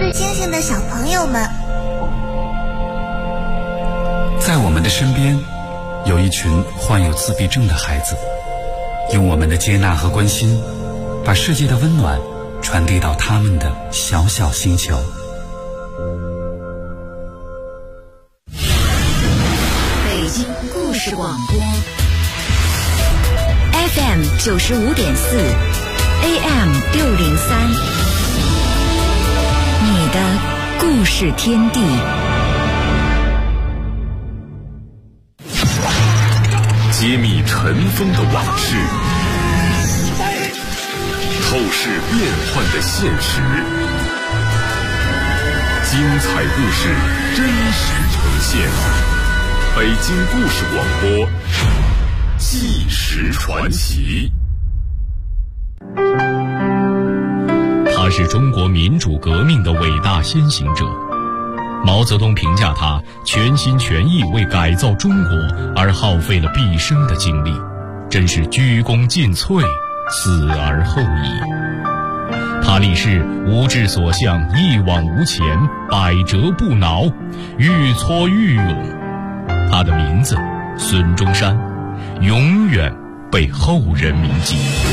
星星的小朋友们， 在我们的身边有一群患有自闭症的孩子，用我们的接纳和关心，把世界的温暖传递到他们的小小星球。 北京故事广播 FM 95.4 AM 603，你的故事天地。 揭秘尘封的往事，透视变幻的现实，精彩故事真实呈现。北京故事广播，纪实传奇。 他是中国民主革命的伟大先行者。毛泽东评价他全心全意为改造中国而耗费了毕生的精力，真是鞠躬尽瘁，死而后已。他立誓无志所向，一往无前，百折不挠，愈挫愈勇。他的名字孙中山，永远被后人铭记。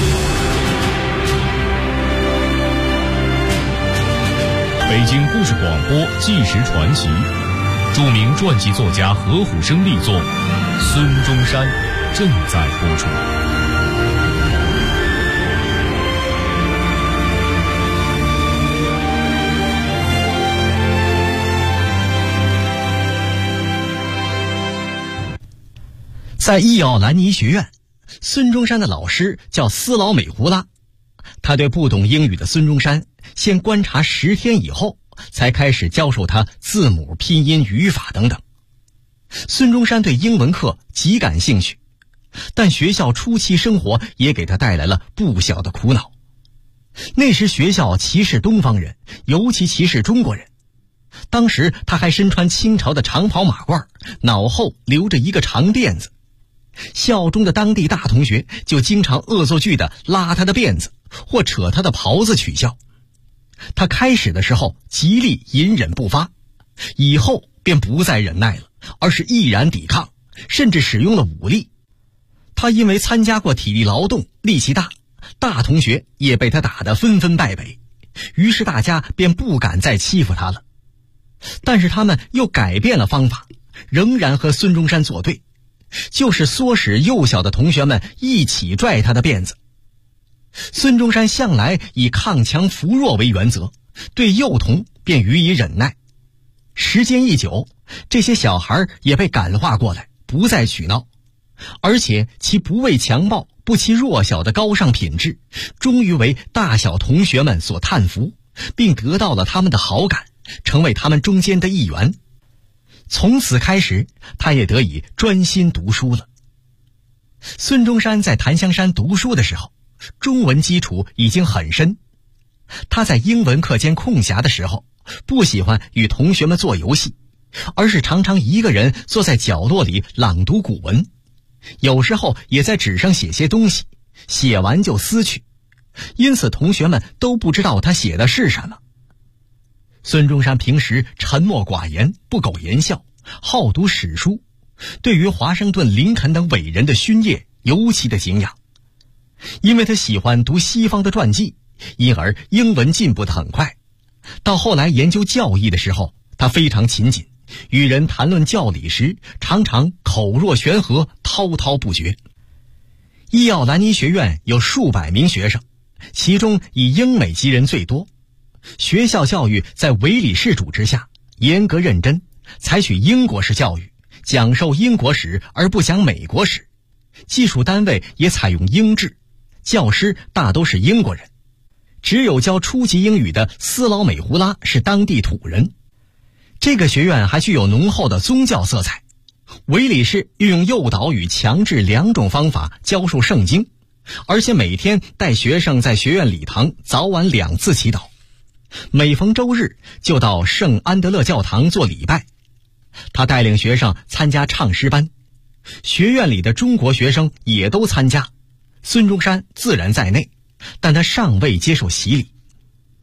北京故事广播纪实传奇，著名传记作家何虎生力作《孙中山》正在播出。 在伊奥兰尼学院，孙中山的老师叫斯劳美胡拉。他对不懂英语的孙中山先观察10天以后，才开始教授他字母、拼音、语法等等。孙中山对英文课极感兴趣，但学校初期生活也给他带来了不小的苦恼。那时学校歧视东方人，尤其歧视中国人。当时他还身穿清朝的长袍马褂，脑后留着一个长辫子。校中的当地大同学就经常恶作剧地拉他的辫子，或扯他的袍子取笑。他开始的时候极力隐忍不发，以后便不再忍耐了，而是毅然抵抗，甚至使用了武力。他因为参加过体力劳动，力气大，大同学也被他打得纷纷败北，于是大家便不敢再欺负他了。但是他们又改变了方法，仍然和孙中山作对，就是唆使幼小的同学们一起拽他的辫子。孙中山向来以抗强扶弱为原则，对幼童便予以忍耐。时间一久，这些小孩也被感化过来，不再取闹，而且其不畏强暴、不欺弱小的高尚品质，终于为大小同学们所叹服，并得到了他们的好感，成为他们中间的一员。从此开始，他也得以专心读书了。孙中山在檀香山读书的时候，中文基础已经很深。他在英文课间空暇的时候，不喜欢与同学们做游戏，而是常常一个人坐在角落里朗读古文，有时候也在纸上写些东西，写完就撕去，因此同学们都不知道他写的是什么。孙中山平时沉默寡言，不苟言笑，好读史书，对于华盛顿、林肯等伟人的勋业尤其的敬仰。因为他喜欢读西方的传记，因而英文进步得很快。到后来研究教义的时候，他非常勤谨，与人谈论教理时常常口若悬河，滔滔不绝。伊奥兰尼学院有数百名学生，其中以英美籍人最多。学校教育在韦理士主持下严格认真，采取英国式教育，讲授英国史而不讲美国史。技术单位也采用英制，教师大都是英国人，只有教初级英语的斯劳美胡拉是当地土人。这个学院还具有浓厚的宗教色彩，韦理士运用诱导与强制2种方法教授圣经，而且每天带学生在学院礼堂早晚2次祈祷，每逢周日就到圣安德勒教堂做礼拜。他带领学生参加唱诗班，学院里的中国学生也都参加，孙中山自然在内，但他尚未接受洗礼。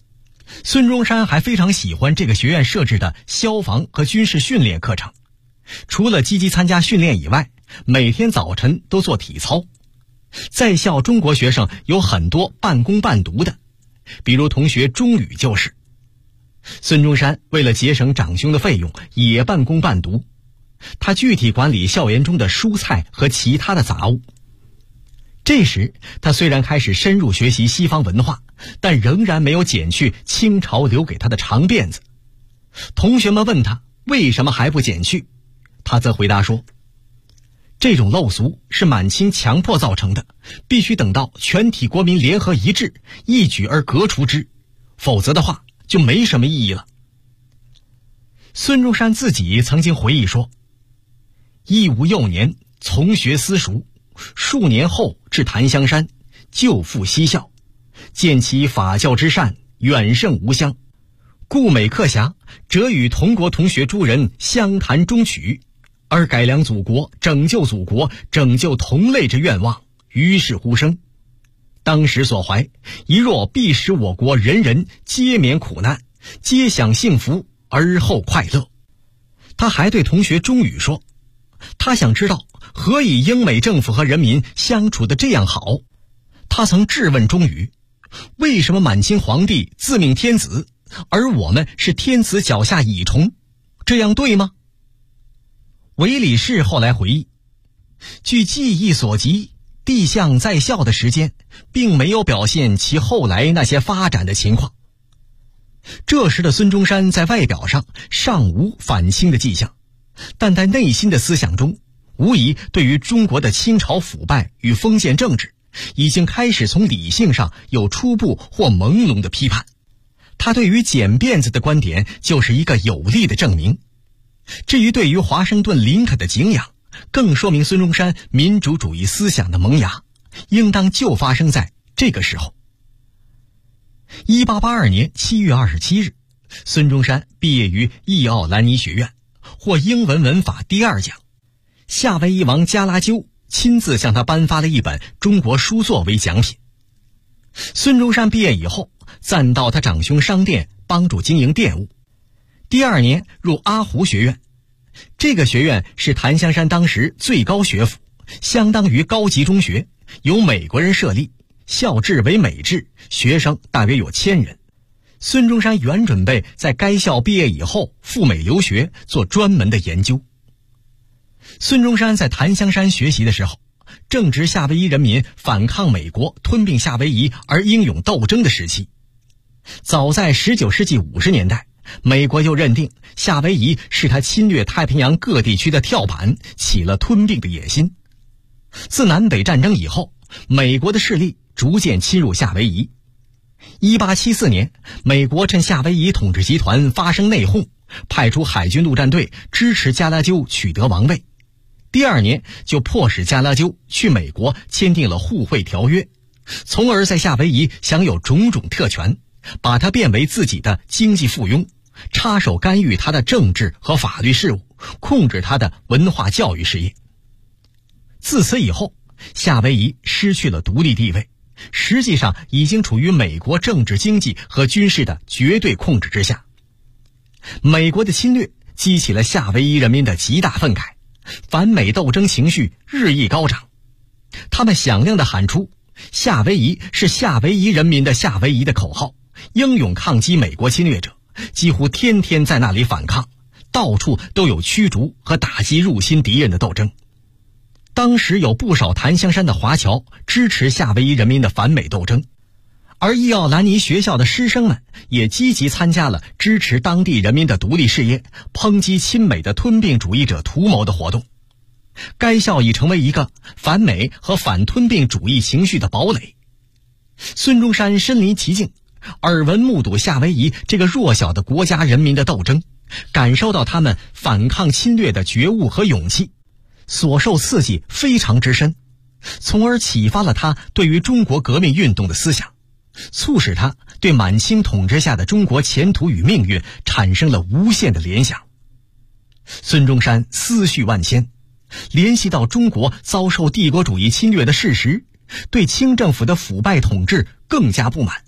孙中山还非常喜欢这个学院设置的消防和军事训练课程，除了积极参加训练以外，每天早晨都做体操。在校中国学生有很多半工半读的，比如同学钟宇就是。孙中山为了节省长兄的费用，也半工半读，他具体管理校园中的蔬菜和其他的杂物。这时他虽然开始深入学习西方文化，但仍然没有剪去清朝留给他的长辫子。同学们问他为什么还不剪去，他则回答说，这种陋俗是满清强迫造成的，必须等到全体国民联合一致，一举而革除之，否则的话就没什么意义了。孙中山自己曾经回忆说，义吾幼年从学私塾，数年后至檀香山，就复西校，见其法教之善，远胜吾乡，故每课暇，则与同国同学诸人相谈中曲，而改良祖国，拯救祖国，拯救同类之愿望，于是乎生。当时所怀，一若必使我国人人皆免苦难，皆享幸福，而后快乐。他还对同学钟宇说，他想知道何以英美政府和人民相处得这样好。他曾质问钟宇，为什么满清皇帝自命天子，而我们是天子脚下蚁虫，这样对吗？韦礼士后来回忆，据记忆所及，帝相在校的时间并没有表现其后来那些发展的情况。这时的孙中山在外表上尚无反清的迹象，但在内心的思想中，无疑对于中国的清朝腐败与封建政治已经开始从理性上有初步或朦胧的批判。他对于剪辫子的观点就是一个有力的证明。至于对于华盛顿林肯的敬仰，更说明孙中山民主主义思想的萌芽，应当就发生在这个时候。1882年7月27日，孙中山毕业于义奥兰尼学院，获英文文法第2奖。夏威夷王加拉鸠亲自向他颁发了一本中国书作为奖品。孙中山毕业以后，暂到他长兄商店帮助经营店务。第2年入阿胡学院，这个学院是檀香山当时最高学府，相当于高级中学，由美国人设立，校制为美制，学生大约有1000人。孙中山原准备在该校毕业以后赴美留学，做专门的研究。孙中山在檀香山学习的时候，正值夏威夷人民反抗美国吞并夏威夷而英勇斗争的时期。早在19世纪50年代，美国就认定夏威夷是他侵略太平洋各地区的跳板，起了吞并的野心。自南北战争以后，美国的势力逐渐侵入夏威夷。1874年，美国趁夏威夷统治集团发生内讧，派出海军陆战队支持加拉鸠取得王位。第2年就迫使加拉鸠去美国签订了互惠条约，从而在夏威夷享有种种特权，把他变为自己的经济附庸，插手干预他的政治和法律事务，控制他的文化教育事业。自此以后，夏威夷失去了独立地位，实际上已经处于美国政治、经济和军事的绝对控制之下。美国的侵略激起了夏威夷人民的极大愤慨，反美斗争情绪日益高涨。他们响亮地喊出夏威夷是夏威夷人民的夏威夷的口号，英勇抗击美国侵略者，几乎天天在那里反抗，到处都有驱逐和打击入侵敌人的斗争。当时有不少檀香山的华侨支持夏威夷人民的反美斗争，而义奥兰尼学校的师生们也积极参加了支持当地人民的独立事业，抨击亲美的吞并主义者图谋的活动。该校已成为一个反美和反吞并主义情绪的堡垒。孙中山身临其境，耳闻目睹夏威夷这个弱小的国家人民的斗争，感受到他们反抗侵略的觉悟和勇气，所受刺激非常之深，从而启发了他对于中国革命运动的思想，促使他对满清统治下的中国前途与命运产生了无限的联想。孙中山思绪万千，联系到中国遭受帝国主义侵略的事实，对清政府的腐败统治更加不满，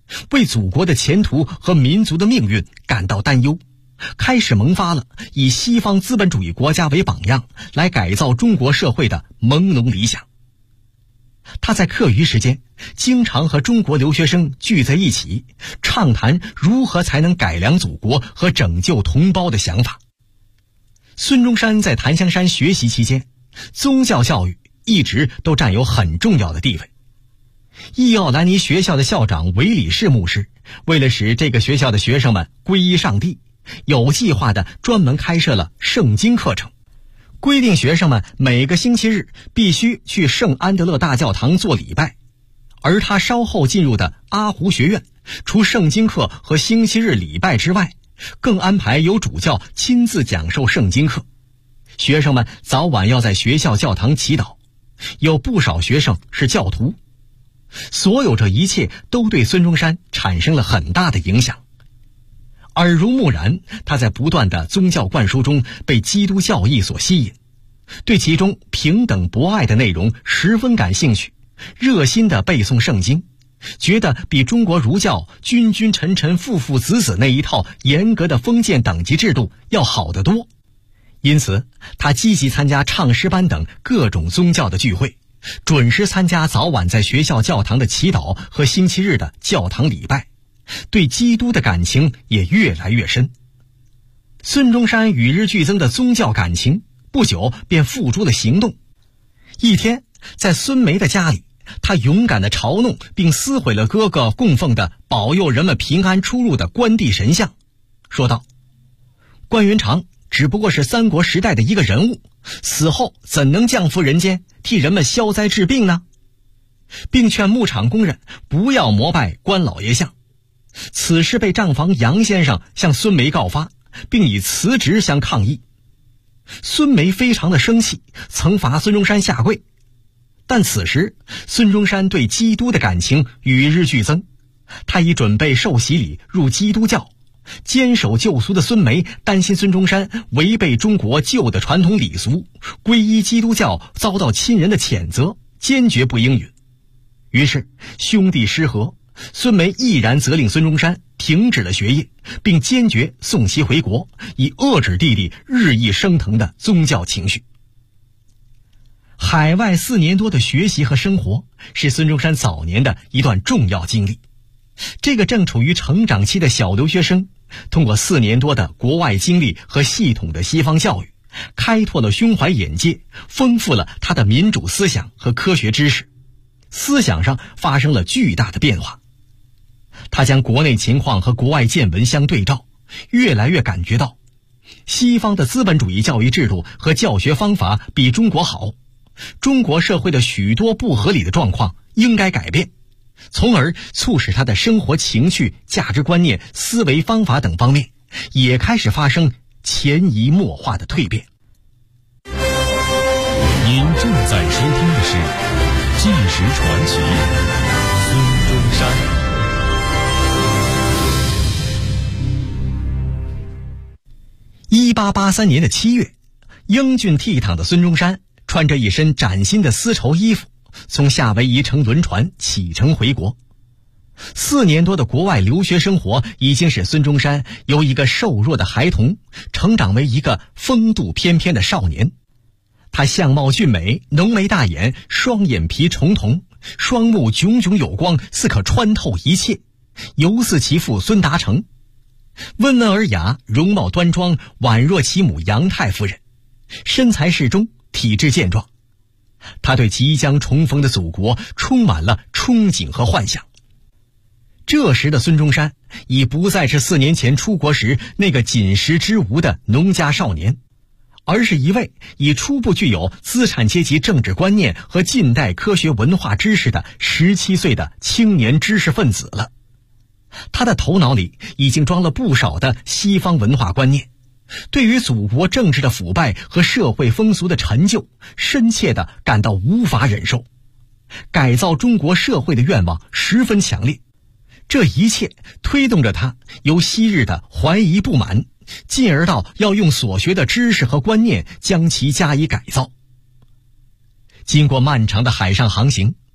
为祖国的前途和民族的命运感到担忧，开始萌发了以西方资本主义国家为榜样来改造中国社会的朦胧理想。他在课余时间经常和中国留学生聚在一起，畅谈如何才能改良祖国和拯救同胞的想法。孙中山在檀香山学习期间，宗教教育一直都占有很重要的地位。易奥兰尼学校的校长韦里士牧师为了使这个学校的学生们皈依上帝，有计划地专门开设了圣经课程，规定学生们每个星期日必须去圣安德勒大教堂做礼拜。而他稍后进入的阿胡学院，除圣经课和星期日礼拜之外，更安排由主教亲自讲授圣经课。学生们早晚要在学校教堂祈祷，有不少学生是教徒。所有这一切都对孙中山产生了很大的影响。耳濡目染，他在不断的宗教灌输中被基督教义所吸引，对其中平等博爱的内容十分感兴趣，热心地背诵圣经，觉得比中国儒教君君臣臣父父子子那一套严格的封建等级制度要好得多。因此他积极参加唱诗班等各种宗教的聚会，准时参加早晚在学校教堂的祈祷和星期日的教堂礼拜，对基督的感情也越来越深。孙中山与日俱增的宗教感情不久便付诸了行动。一天，在孙梅的家里，他勇敢地嘲弄并撕毁了哥哥供奉的保佑人们平安出入的关帝神像，说道：关云长只不过是三国时代的一个人物，死后怎能降服人间，替人们消灾治病呢？并劝牧场工人不要膜拜关老爷像。此事被账房杨先生向孙梅告发，并以辞职相抗议。孙梅非常的生气，曾罚孙中山下跪。但此时孙中山对基督的感情与日俱增，他已准备受洗礼入基督教。坚守旧俗的孙梅担心孙中山违背中国旧的传统礼俗，皈依基督教遭到亲人的谴责，坚决不应允。于是兄弟失和，孙梅毅然责令孙中山停止了学业，并坚决送其回国，以遏制弟弟日益升腾的宗教情绪。海外4年多的学习和生活是孙中山早年的一段重要经历。这个正处于成长期的小留学生，通过4年多的国外经历和系统的西方教育，开拓了胸怀眼界，丰富了他的民主思想和科学知识，思想上发生了巨大的变化。他将国内情况和国外见闻相对照，越来越感觉到西方的资本主义教育制度和教学方法比中国好，中国社会的许多不合理的状况应该改变，从而促使他的生活情趣、价值观念、思维方法等方面也开始发生潜移默化的蜕变。 您正在收听的是《纪实传奇》，孙中山。 1883年的7月，英俊倜傥的孙中山穿着一身崭新的丝绸衣服，从夏威夷乘轮船启程回国。4年多的国外留学生活已经使孙中山由一个瘦弱的孩童成长为一个风度翩翩的少年。他相貌俊美，浓眉大眼，双眼皮重瞳，双目炯炯有光，似可穿透一切，犹似其父孙达成。温文尔雅，容貌端庄，宛若其母杨太夫人，身材适中，体质健壮。他对即将重逢的祖国充满了憧憬和幻想。这时的孙中山已不再是4年前出国时那个仅识之无的农家少年，而是一位已初步具有资产阶级政治观念和近代科学文化知识的17岁的青年知识分子了。他的头脑里已经装了不少的西方文化观念，对于祖国政治的腐败和社会风俗的陈旧，深切地感到无法忍受，改造中国社会的愿望十分强烈。这一切推动着他由昔日的怀疑不满，进而到要用所学的知识和观念将其加以改造。经过漫长的海上航行，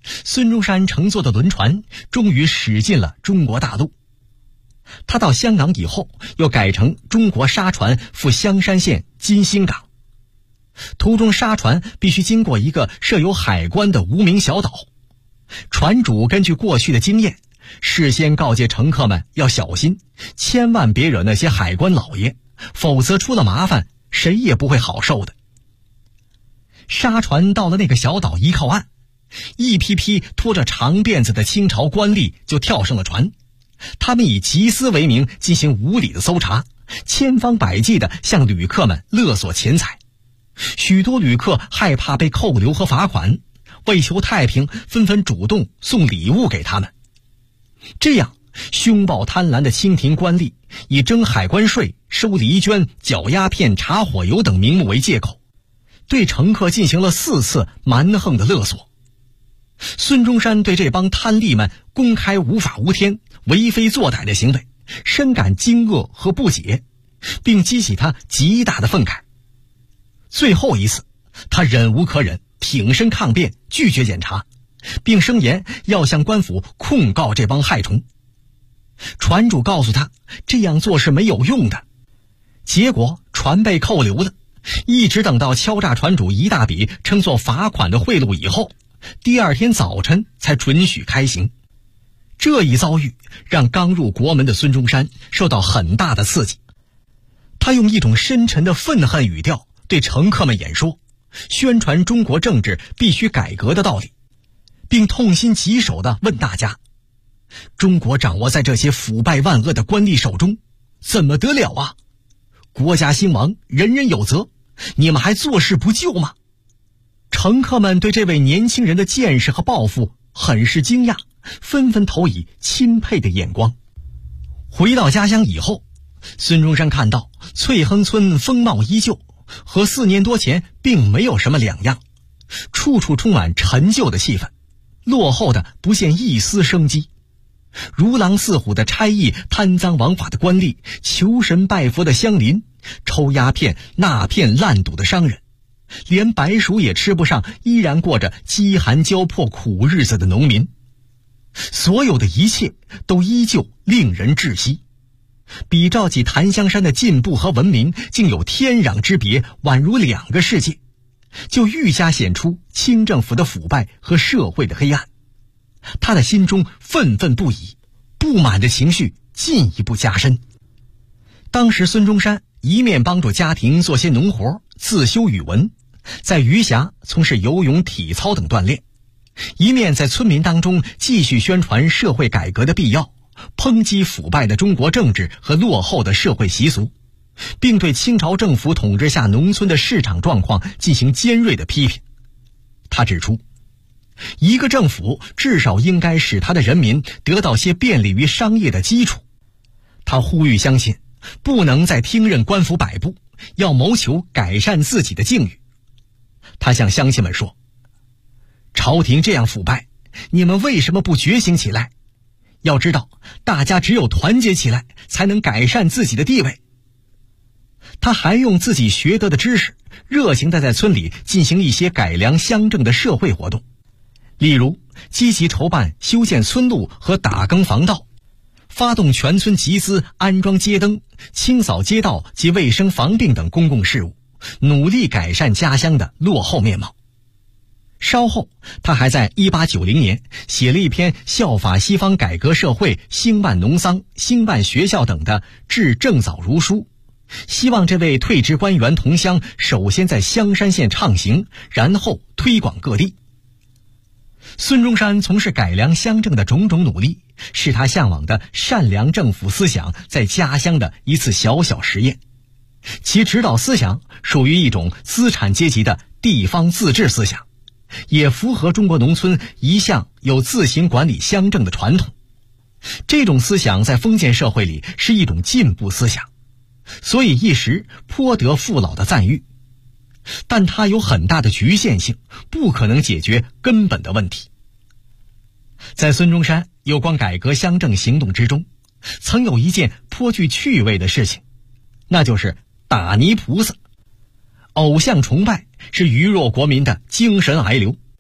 孙中山乘坐的轮船终于驶进了中国大陆。他到香港以后，又改乘中国沙船赴香山县金星港。途中沙船必须经过一个设有海关的无名小岛，船主根据过去的经验，事先告诫乘客们要小心，千万别惹那些海关老爷，否则出了麻烦，谁也不会好受的。沙船到了那个小岛，一靠岸，一批批拖着长辫子的清朝官吏就跳上了船，他们以缉私为名进行无理的搜查，千方百计地向旅客们勒索钱财。许多旅客害怕被扣留和罚款，为求太平，纷纷主动送礼物给他们。这样，凶暴贪婪的清廷官吏以征海关税、收礼捐、缴鸦片、查火油等名目为借口，对乘客进行了4次蛮横的勒索。孙中山对这帮贪吏们公开无法无天、为非作歹的行为深感惊愕和不解，并激起他极大的愤慨。最后一次，他忍无可忍，挺身抗辩，拒绝检查，并声言要向官府控告这帮害虫。船主告诉他，这样做是没有用的。结果船被扣留了，一直等到敲诈船主一大笔称作罚款的贿赂以后，第二天早晨才准许开行。这一遭遇让刚入国门的孙中山受到很大的刺激，他用一种深沉的愤恨语调对乘客们演说，宣传中国政治必须改革的道理，并痛心疾首地问大家：中国掌握在这些腐败万恶的官吏手中，怎么得了啊？国家兴亡，人人有责，你们还坐视不救吗？乘客们对这位年轻人的见识和抱负很是惊讶，纷纷投以钦佩的眼光。回到家乡以后，孙中山看到翠亨村风貌依旧，和4年多前并没有什么两样，处处充满陈旧的气氛，落后的不见一丝生机。如狼似虎的差役，贪赃枉法的官吏，求神拜佛的乡邻，抽鸦片纳片烂赌的商人，连白薯也吃不上，依然过着饥寒交迫苦日子的农民。所有的一切都依旧令人窒息，比照起檀香山的进步和文明竟有天壤之别，宛如2个世界，就愈加显出清政府的腐败和社会的黑暗。他的心中愤愤不已，不满的情绪进一步加深。当时孙中山一面帮助家庭做些农活，自修语文，在余霞从事游泳、体操等锻炼，一面在村民当中继续宣传社会改革的必要，抨击腐败的中国政治和落后的社会习俗，并对清朝政府统治下农村的市场状况进行尖锐的批评。他指出，一个政府至少应该使他的人民得到些便利于商业的基础。他呼吁乡亲不能再听任官府摆布，要谋求改善自己的境遇。他向乡亲们说，朝廷这样腐败，你们为什么不觉醒起来？要知道，大家只有团结起来，才能改善自己的地位。他还用自己学得的知识，热情地在村里进行一些改良乡政的社会活动，例如积极筹办修建村路和打更防盗，发动全村集资安装街灯，清扫街道及卫生防病等公共事务，努力改善家乡的落后面貌。稍后，他还在1890年写了一篇效法西方改革社会、兴办农桑、兴办学校等的致郑藻如书，希望这位退职官员同乡首先在香山县畅行，然后推广各地。孙中山从事改良乡政的种种努力，是他向往的善良政府思想在家乡的一次小小实验。其指导思想属于一种资产阶级的地方自治思想，也符合中国农村一向有自行管理乡政的传统。这种思想在封建社会里是一种进步思想，所以一时颇得父老的赞誉。但它有很大的局限性，不可能解决根本的问题。在孙中山有关改革乡政行动之中，曾有一件颇具趣味的事情，那就是打泥菩萨。偶像崇拜是愚弱国民的精神癌瘤，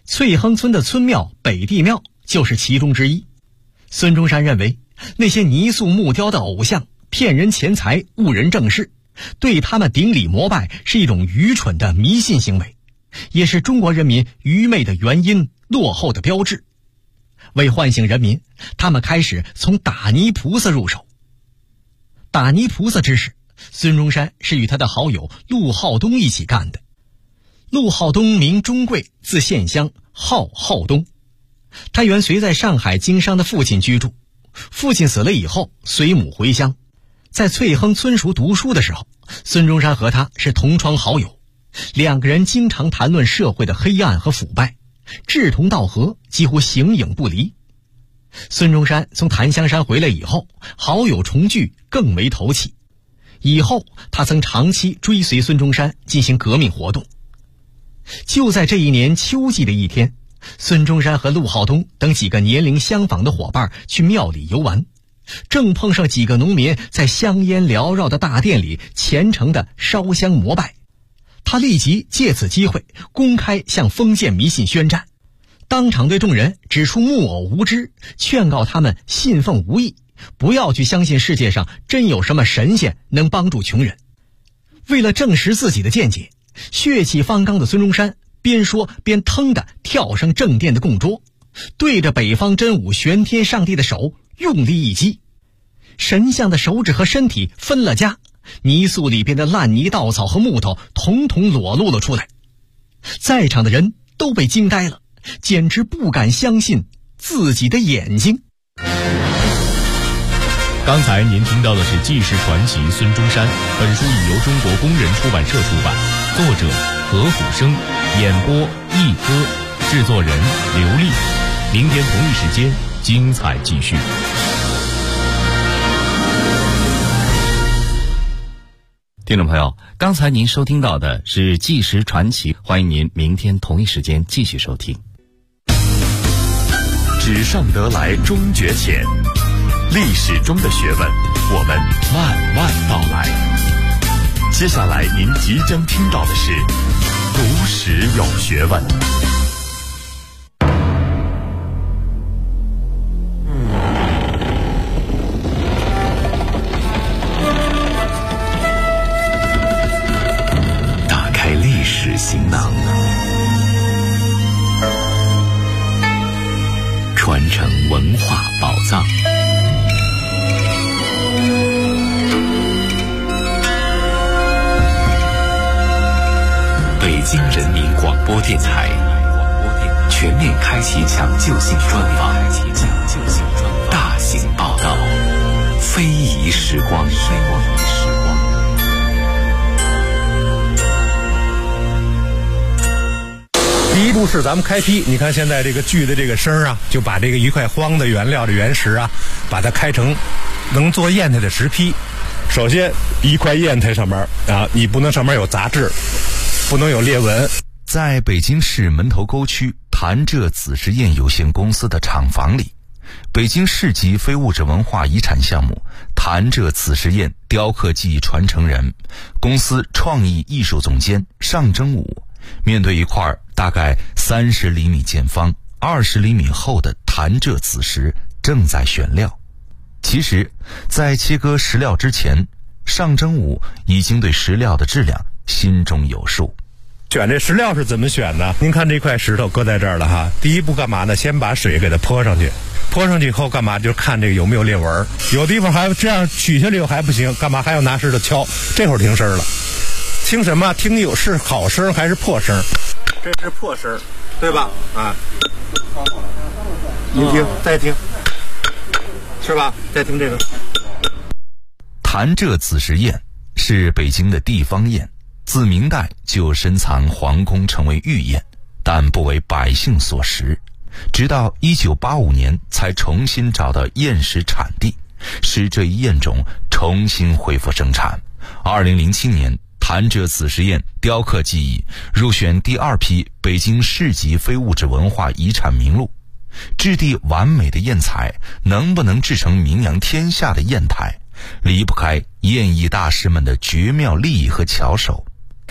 翠亨村的村庙北帝庙就是其中之一。孙中山认为，那些泥塑木雕的偶像骗人钱财、误人正事，对他们顶礼膜拜是一种愚蠢的迷信行为，也是中国人民愚昧的原因、落后的标志。为唤醒人民，他们开始从打泥菩萨入手。打泥菩萨之事，孙中山是与他的好友陆浩东一起干的。陆浩东名钟贵，字献香，号浩东。他原随在上海经商的父亲居住，父亲死了以后随母回乡。在翠亨村塾读书的时候，孙中山和他是同窗好友，两个人经常谈论社会的黑暗和腐败，志同道合，几乎形影不离。孙中山从檀香山回来以后，好友重聚，更为投契。以后他曾长期追随孙中山进行革命活动。就在这一年秋季的一天，孙中山和陆浩东等几个年龄相仿的伙伴去庙里游玩，正碰上几个农民在香烟缭绕的大殿里虔诚地烧香膜拜。他立即借此机会公开向封建迷信宣战，当场对众人指出木偶无知，劝告他们信奉无益，不要去相信世界上真有什么神仙能帮助穷人。为了证实自己的见解，血气方刚的孙中山边说边腾地跳上正殿的供桌，对着北方真武玄天上帝的手用力一击，神像的手指和身体分了家，泥塑里边的烂泥稻草和木头统统裸露了出来。在场的人都被惊呆了，简直不敢相信自己的眼睛。 刚才您听到的是纪实传奇孙中山，本书已由中国工人出版社出版，作者何虎生，演播一哥，制作人刘丽。明天同一时间精彩继续。 听众朋友，刚才您收听到的是纪实传奇，欢迎您明天同一时间继续收听。 纸上得来终觉浅，历史中的学问，我们慢慢道来。接下来您即将听到的是读史有学问。 打开历史行囊，传承文化宝藏。北京人民广播电台全面开启抢救性专访，大型报道，非遗时光。 第一步是咱们开坯，你看现在这个锯的这个声啊，就把这个一块荒的原料的原石啊，把它开成能做砚台的石坯。首先一块砚台上面啊，你不能上面有杂质，不能有裂纹。 在北京市门头沟区潭柘紫石砚有限公司的厂房里，北京市级非物质文化遗产项目潭柘紫石砚雕刻技艺传承人、公司创意艺术总监尚征武面对一块大概30厘米见方、20厘米厚的潭柘紫石，正在选料。其实，在切割石料之前，尚征武已经对石料的质量心中有数。 选这石料是怎么选呢？您看这块石头搁在这儿了哈，第一步干嘛呢？先把水给它泼上去，泼上去以后干嘛？就是看这个有没有裂纹，有地方还这样取下来又还不行，干嘛还要拿石头敲？这会儿听声了，听什么？听有是好声还是破声？这是破声，对吧？啊，您听，再听，是吧？再听这个。 潭柘紫石砚是北京的地方砚，自明代就深藏皇宫，成为御砚，但不为百姓所食。直到1985年才重新找到砚石产地，使这一砚种重新恢复生产。2007年，潭柘紫石砚雕刻技艺入选第2批北京市级非物质文化遗产名录。质地完美的砚材能不能制成名扬天下的砚台，离不开砚艺大师们的绝妙技艺和巧手。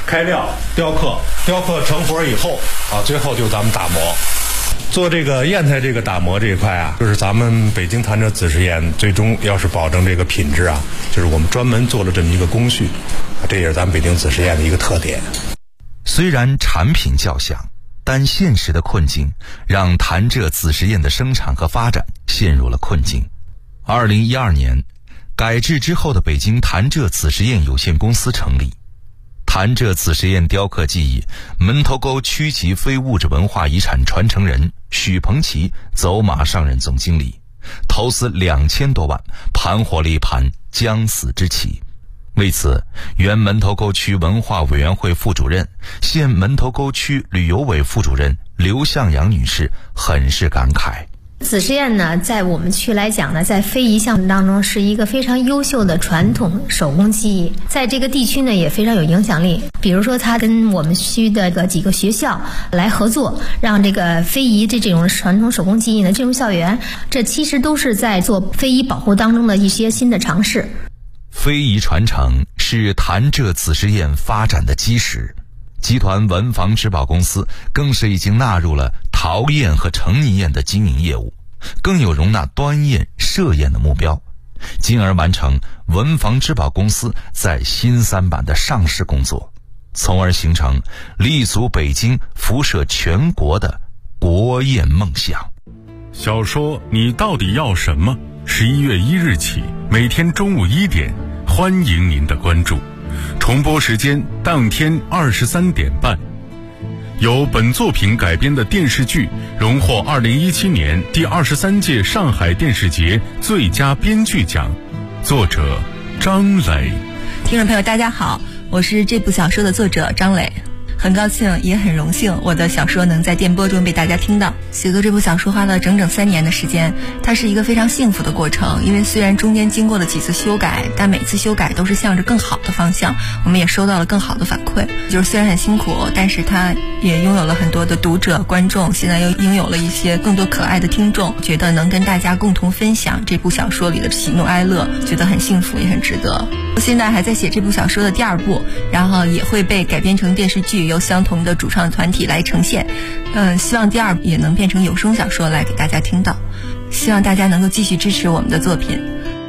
开料、雕刻成活以后啊，最后就咱们打磨。做这个砚台这个打磨这一块啊，就是咱们北京潭柘紫石砚最终要是保证这个品质啊，就是我们专门做了这么一个工序，这也是咱们北京紫石砚的一个特点。 虽然产品较小，但现实的困境让潭柘紫石砚的生产和发展陷入了困境。2012年，改制之后的北京潭柘紫石砚有限公司成立。潭柘紫石砚雕刻技艺门头沟区级非物质文化遗产传承人许鹏奇走马上任总经理，投资2000多万，盘活了一盘将死之棋。为此，原门头沟区文化委员会副主任、现门头沟区旅游委副主任刘向阳女士很是感慨。 紫石砚呢，在我们区来讲呢，在非遗项目当中是一个非常优秀的传统手工技艺，在这个地区呢也非常有影响力。比如说，他跟我们区的几个学校来合作，让这个非遗这种传统手工技艺呢进入校园，这其实都是在做非遗保护当中的一些新的尝试。 非遗传承是潭柘紫石砚发展的基石，集团文房织宝公司更是已经纳入了陶砚和成泥砚的经营业务，更有容纳端砚、射砚的目标，进而完成文房织宝公司在新三板的上市工作，从而形成立足北京、辐射全国的国砚梦想。 小说你到底要什么？11月1日起，每天中午1点，欢迎您的关注。重播时间当天23点半。由本作品改编的电视剧荣获2017年第23届上海电视节最佳编剧奖，作者张磊。 听众朋友大家好，我是这部小说的作者张磊，很高兴也很荣幸我的小说能在电波中被大家听到。写作这部小说花了整整3年的时间，它是一个非常幸福的过程，因为虽然中间经过了几次修改，但每次修改都是向着更好的方向，我们也收到了更好的反馈。就是虽然很辛苦，但是它也拥有了很多的读者观众，现在又拥有了一些更多可爱的听众，觉得能跟大家共同分享这部小说里的喜怒哀乐，觉得很幸福也很值得。现在还在写这部小说的第2部，然后也会被改编成电视剧，由相同的主创团体来呈现。希望第2部也能变成有声小说来给大家听到，希望大家能够继续支持我们的作品。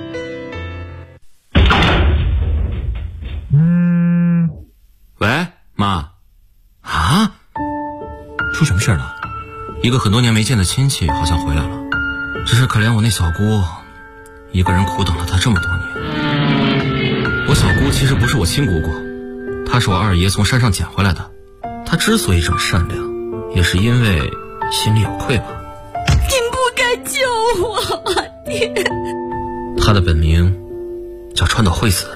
喂，妈。啊？出什么事了？一个很多年没见的亲戚好像回来了，只是可怜我那小姑，一个人苦等了她这么多年。我小姑其实不是我亲姑姑，她是我二爷从山上捡回来的。她之所以这么善良，也是因为心里有愧吧。 您不该救我，爹。 她的本名叫川岛惠子。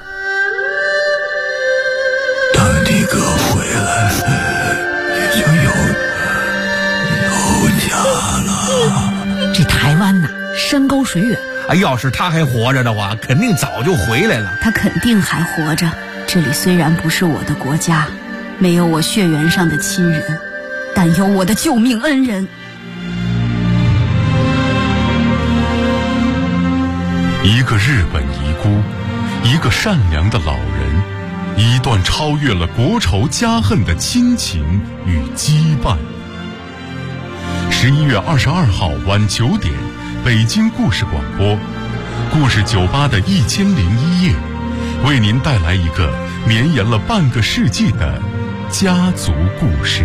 当你哥回来，你就有家了。 这台湾呐，山高水远。 要是他还活着的话，肯定早就回来了。 他肯定还活着。这里虽然不是我的国家，没有我血缘上的亲人，但有我的救命恩人。 一个日本遗孤，一个善良的老人，一段超越了国仇家恨的亲情与羁绊。11月22号晚9点，北京故事广播，故事酒吧的1001夜，为您带来一个绵延了半个世纪的家族故事。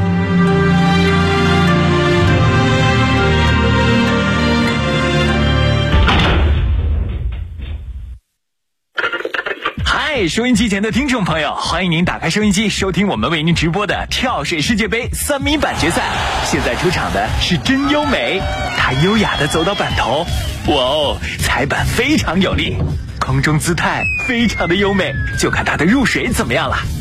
嗨，收音机前的听众朋友，欢迎您打开收音机，收听我们为您直播的跳水世界杯3米板决赛。现在出场的是真优美，她优雅地走到板头，哇哦，踩板非常有力，空中姿态非常的优美，就看她的入水怎么样了。